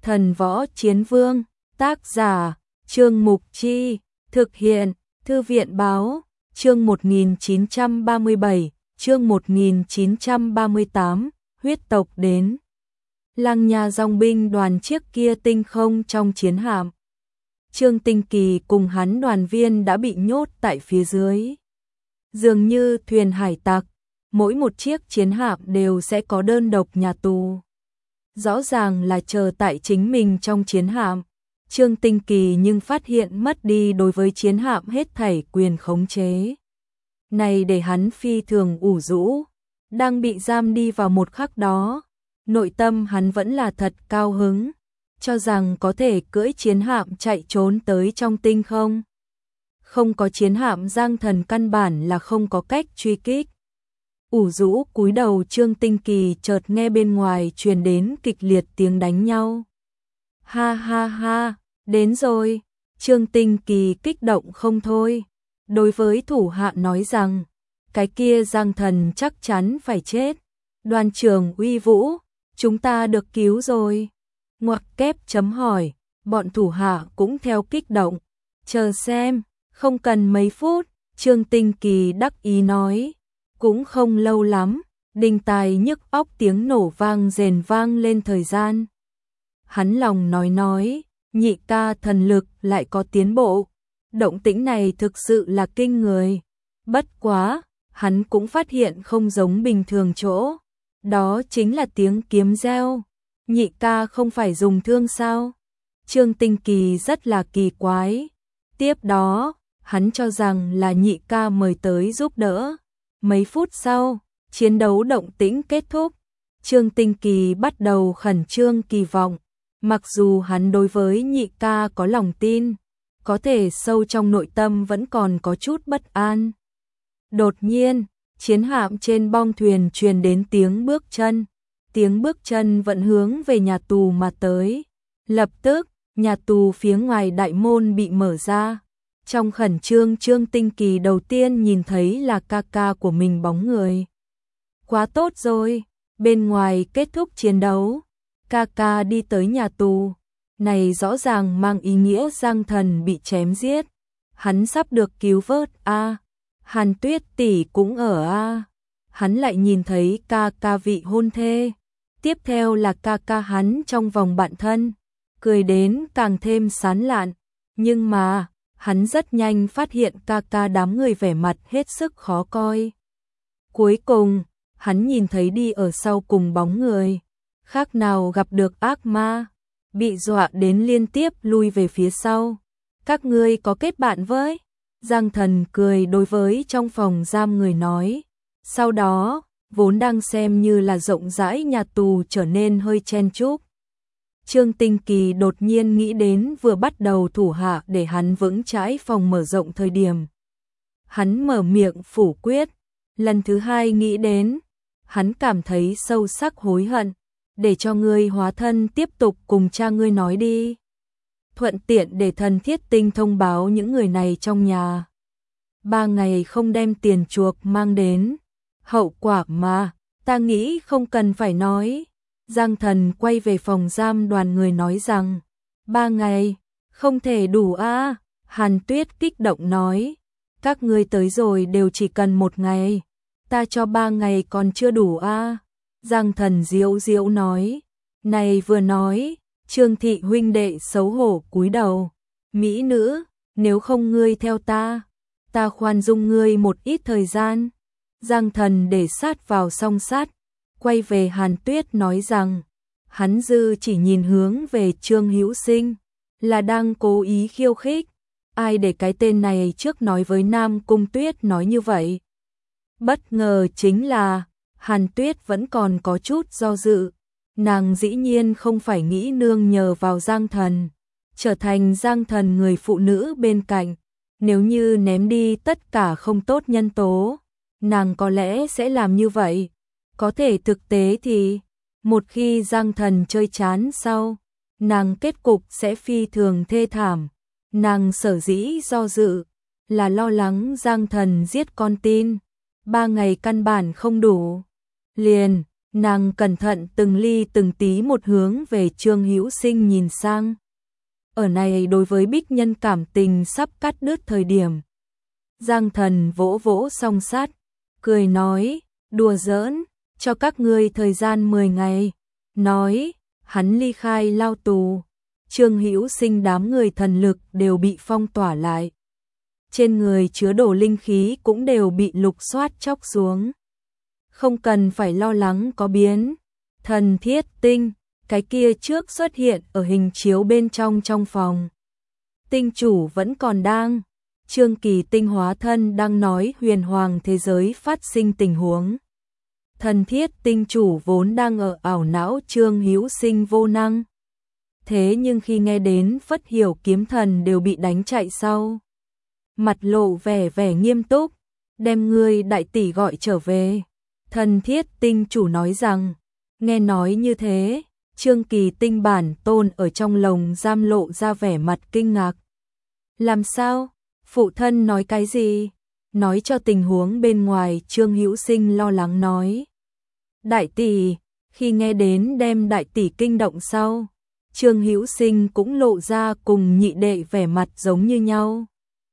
Thần Võ Chiến Vương, tác giả, Trương Mục Chi, thực hiện, Thư viện Báo, chương 1937, chương 1938, huyết tộc đến. Lăng Nha dòng binh đoàn chiếc kia tinh không trong chiến hạm. Trương Tinh Kỳ cùng hắn đoàn viên đã bị nhốt tại phía dưới. Dường như thuyền hải tặc, mỗi một chiếc chiến hạm đều sẽ có đơn độc nhà tù. Rõ ràng là chờ tại chính mình trong chiến hạm. Trương Tinh Kỳ nhưng phát hiện mất đi đối với chiến hạm hết thảy quyền khống chế. Này để hắn phi thường ủ rũ, đang bị giam đi vào một khắc đó. Nội tâm hắn vẫn là thật cao hứng, cho rằng có thể cưỡi chiến hạm chạy trốn tới trong tinh không. Không có chiến hạm Giang Thần căn bản là không có cách truy kích. Ủ rũ cúi đầu Trương Tinh Kỳ chợt nghe bên ngoài truyền đến kịch liệt tiếng đánh nhau. Ha ha ha, đến rồi. Trương Tinh Kỳ kích động không thôi. Đối với thủ hạ nói rằng, cái kia Giang Thần chắc chắn phải chết. Đoàn trưởng uy vũ, chúng ta được cứu rồi. Ngoặc kép chấm hỏi, bọn thủ hạ cũng theo kích động. Chờ xem, không cần mấy phút, Trương Tinh Kỳ đắc ý nói. Cũng không lâu lắm, đinh tai nhức óc tiếng nổ vang rền vang lên thời gian. Hắn lòng nói, nhị ca thần lực lại có tiến bộ. Động tĩnh này thực sự là kinh người. Bất quá, hắn cũng phát hiện không giống bình thường chỗ. Đó chính là tiếng kiếm reo. Nhị ca không phải dùng thương sao? Trương Tinh Kỳ rất là kỳ quái. Tiếp đó, hắn cho rằng là nhị ca mời tới giúp đỡ. Mấy phút sau, chiến đấu động tĩnh kết thúc. Trương Tinh Kỳ bắt đầu khẩn trương kỳ vọng. Mặc dù hắn đối với nhị ca có lòng tin, có thể sâu trong nội tâm vẫn còn có chút bất an. Đột nhiên, chiến hạm trên bong thuyền truyền đến tiếng bước chân. Tiếng bước chân vẫn hướng về nhà tù mà tới. Lập tức, nhà tù phía ngoài đại môn bị mở ra. Trong khẩn trương Trương Tinh Kỳ đầu tiên nhìn thấy là ca ca của mình bóng người. Quá tốt rồi, bên ngoài kết thúc chiến đấu. Ca ca đi tới nhà tù. Này rõ ràng mang ý nghĩa Giang Thần bị chém giết. Hắn sắp được cứu vớt a. Hàn Tuyết tỷ cũng ở a. Hắn lại nhìn thấy ca ca vị hôn thê. Tiếp theo là ca ca hắn trong vòng bạn thân. Cười đến càng thêm sán lạn. Nhưng mà, hắn rất nhanh phát hiện ca ca đám người vẻ mặt hết sức khó coi. Cuối cùng, hắn nhìn thấy đi ở sau cùng bóng người. Khác nào gặp được ác ma. Bị dọa đến liên tiếp lui về phía sau. Các ngươi có kết bạn với? Giang Thần cười đối với trong phòng giam người nói. Sau đó, vốn đang xem như là rộng rãi nhà tù trở nên hơi chen chúc. Trương Tinh Kỳ đột nhiên nghĩ đến vừa bắt đầu thủ hạ để hắn vững chãi phòng mở rộng thời điểm. Hắn mở miệng phủ quyết. Lần thứ hai nghĩ đến, hắn cảm thấy sâu sắc hối hận. Để cho ngươi hóa thân tiếp tục cùng cha ngươi nói đi. Thuận tiện để Thần Thiết Tinh thông báo những người này trong nhà. 3 ngày không đem tiền chuộc mang đến. Hậu quả mà, ta nghĩ không cần phải nói. Giang Thần quay về phòng giam đoàn người nói rằng, 3 ngày, không thể đủ a. Hàn Tuyết kích động nói, các ngươi tới rồi đều chỉ cần 1 ngày. Ta cho 3 ngày còn chưa đủ a. Giang Thần diễu diễu nói, này vừa nói, Trương thị huynh đệ xấu hổ cúi đầu. Mỹ nữ, nếu không ngươi theo ta khoan dung ngươi một ít thời gian. Giang Thần để sát vào song sát, quay về Hàn Tuyết nói rằng, hắn dư chỉ nhìn hướng về Trương Hữu Sinh, là đang cố ý khiêu khích. Ai để cái tên này trước nói với Nam Cung Tuyết nói như vậy? Bất ngờ chính là, Hàn Tuyết vẫn còn có chút do dự. Nàng dĩ nhiên không phải nghĩ nương nhờ vào Giang Thần, trở thành Giang Thần người phụ nữ bên cạnh. Nếu như ném đi tất cả không tốt nhân tố, nàng có lẽ sẽ làm như vậy. Có thể thực tế thì, một khi Giang Thần chơi chán sau, nàng kết cục sẽ phi thường thê thảm. Nàng sở dĩ do dự, là lo lắng Giang Thần giết con tin. 3 ngày căn bản không đủ. Liền, Nàng cẩn thận từng ly từng tí một hướng về Trương Hữu Sinh nhìn sang. Ở này đối với Bích Nhân cảm tình sắp cắt đứt thời điểm. Giang Thần vỗ vỗ song sát, cười nói, đùa giỡn, cho các ngươi thời gian 10 ngày. Nói, hắn ly khai lao tù. Trương Hữu Sinh đám người thần lực đều bị phong tỏa lại. Trên người chứa đổ linh khí cũng đều bị lục soát chóc xuống. Không cần phải lo lắng có biến. Thần thiết tinh, cái kia trước xuất hiện ở hình chiếu bên trong phòng. Tinh chủ vẫn còn đang. Trương Kỳ Tinh hóa thân đang nói huyền hoàng thế giới phát sinh tình huống. Thần thiết tinh chủ vốn đang ở ảo não Trương Hữu Sinh vô năng. Thế nhưng khi nghe đến Phất Hiểu kiếm thần đều bị đánh chạy sau. Mặt lộ vẻ nghiêm túc, đem ngươi đại tỷ gọi trở về. Thần thiết tinh chủ nói rằng, nghe nói như thế, Trương Kỳ Tinh bản tôn ở trong lồng giam lộ ra vẻ mặt kinh ngạc. Làm sao? Phụ thân nói cái gì? Nói cho tình huống bên ngoài. Trương Hữu Sinh lo lắng nói. Đại tỷ, khi nghe đến đem đại tỷ kinh động sau, Trương Hữu Sinh cũng lộ ra cùng nhị đệ vẻ mặt giống như nhau.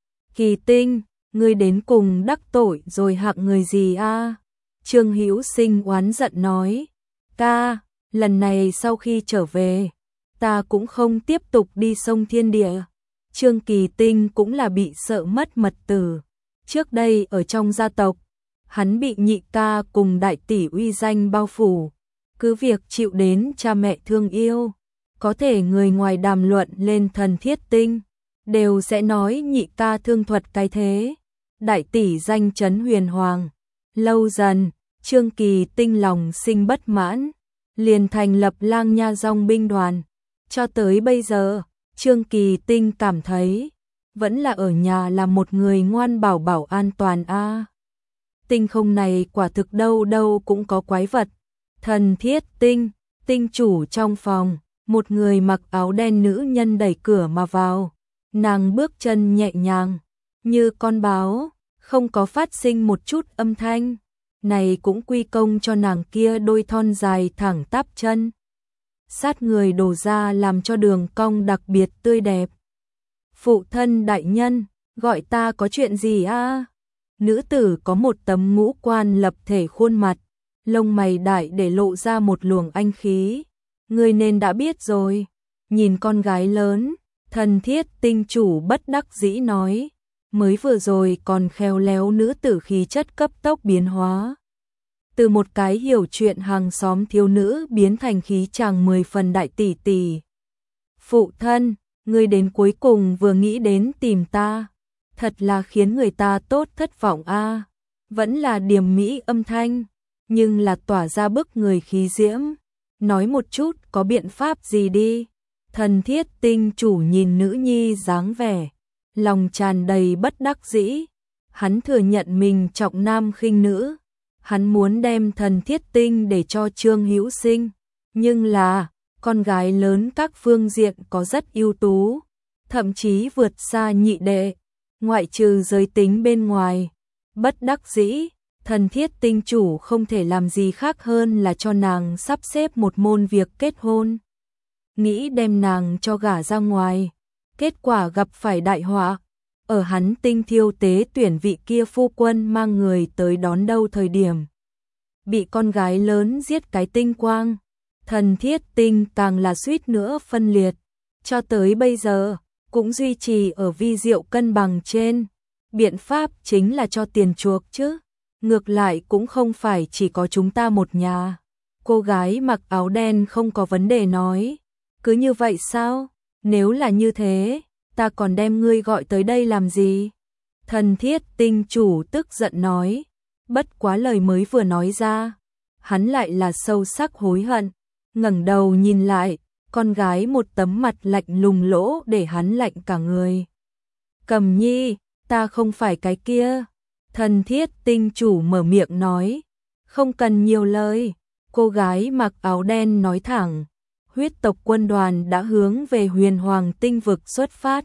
Kỳ Tinh, ngươi đến cùng đắc tội rồi hạng người gì a? Trương Hữu Sinh oán giận nói. Ca, lần này sau khi trở về, ta cũng không tiếp tục đi sông Thiên Địa. Trương Kỳ Tinh cũng là bị sợ mất mật tử. Trước đây ở trong gia tộc, hắn bị nhị ca cùng đại tỷ uy danh bao phủ. Cứ việc chịu đến cha mẹ thương yêu, có thể người ngoài đàm luận lên thần thiết tinh, đều sẽ nói nhị ca thương thuật cái thế. Đại tỷ danh chấn huyền hoàng. Lâu dần, Trương Kỳ Tinh lòng sinh bất mãn, liền thành lập Lang Nha Dong binh đoàn. Cho tới bây giờ, Trương Kỳ Tinh cảm thấy, vẫn là ở nhà là một người ngoan bảo bảo an toàn a. Tinh không này quả thực đâu đâu cũng có quái vật. Thần thiết tinh, tinh chủ trong phòng, một người mặc áo đen nữ nhân đẩy cửa mà vào. Nàng bước chân nhẹ nhàng, như con báo, không có phát sinh một chút âm thanh. Này cũng quy công cho nàng kia đôi thon dài thẳng tắp chân. Sát người đổ ra làm cho đường cong đặc biệt tươi đẹp. Phụ thân đại nhân, gọi ta có chuyện gì a? Nữ tử có một tấm ngũ quan lập thể khuôn mặt, lông mày đại để lộ ra một luồng anh khí. Ngươi nên đã biết rồi. Nhìn con gái lớn, thần thiết tinh chủ bất đắc dĩ nói. Mới vừa rồi còn khéo léo nữ tử khí chất cấp tốc biến hóa. Từ một cái hiểu chuyện hàng xóm thiếu nữ biến thành khí chàng 10 phần đại tỷ tỷ. Phụ thân, ngươi đến cuối cùng vừa nghĩ đến tìm ta. Thật là khiến người ta tốt thất vọng a. Vẫn là điềm mỹ âm thanh, nhưng là tỏa ra bức người khí diễm. Nói một chút có biện pháp gì đi. Thần thiết tinh chủ nhìn nữ nhi dáng vẻ, lòng tràn đầy bất đắc dĩ. Hắn thừa nhận mình trọng nam khinh nữ. Hắn muốn đem thần thiết tinh để cho Trương Hữu Sinh. Nhưng là, con gái lớn các phương diện có rất ưu tú. Thậm chí vượt xa nhị đệ. Ngoại trừ giới tính bên ngoài. Bất đắc dĩ, thần thiết tinh chủ không thể làm gì khác hơn là cho nàng sắp xếp một môn việc kết hôn. Nghĩ đem nàng cho gả ra ngoài. Kết quả gặp phải đại họa. Ở hắn tinh thiêu tế tuyển vị kia phu quân mang người tới đón đâu thời điểm. Bị con gái lớn giết cái tinh quang. Thần thiết tinh càng là suýt nữa phân liệt. Cho tới bây giờ, cũng duy trì ở vi diệu cân bằng trên. Biện pháp chính là cho tiền chuộc chứ. Ngược lại cũng không phải chỉ có chúng ta một nhà. Cô gái mặc áo đen không có vấn đề nói. Cứ như vậy sao? Nếu là như thế, ta còn đem ngươi gọi tới đây làm gì? Thần thiết tinh chủ tức giận nói. Bất quá lời mới vừa nói ra, hắn lại là sâu sắc hối hận. Ngẩng đầu nhìn lại, con gái một tấm mặt lạnh lùng lỗ để hắn lạnh cả người. Cầm nhi, ta không phải cái kia. Thần thiết tinh chủ mở miệng nói. Không cần nhiều lời. Cô gái mặc áo đen nói thẳng. Huyết tộc quân đoàn đã hướng về huyền hoàng tinh vực xuất phát.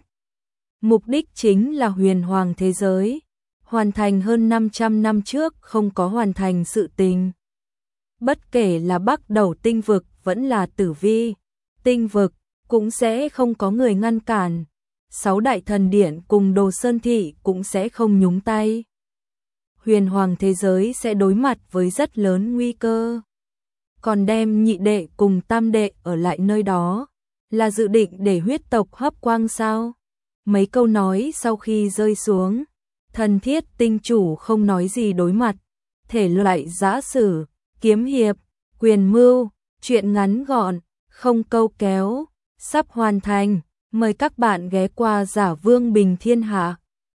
Mục đích chính là huyền hoàng thế giới. Hoàn thành hơn 500 năm trước không có hoàn thành sự tình. bất kể là Bắc Đầu tinh vực vẫn là Tử Vi tinh vực, cũng sẽ không có người ngăn cản. 6 đại thần điện cùng Đồ Sơn Thị cũng sẽ không nhúng tay. Huyền hoàng thế giới sẽ đối mặt với rất lớn nguy cơ. Còn đem nhị đệ cùng tam đệ ở lại nơi đó, là dự định để huyết tộc hấp quang sao? Mấy câu nói sau khi rơi xuống, Thần Thiết tinh chủ không nói gì đối mặt. Thể loại giã sử, kiếm hiệp, quyền mưu, truyện ngắn gọn, không câu kéo, sắp hoàn thành. Mời các bạn ghé qua Giả Vương Bình Thiên Hạ.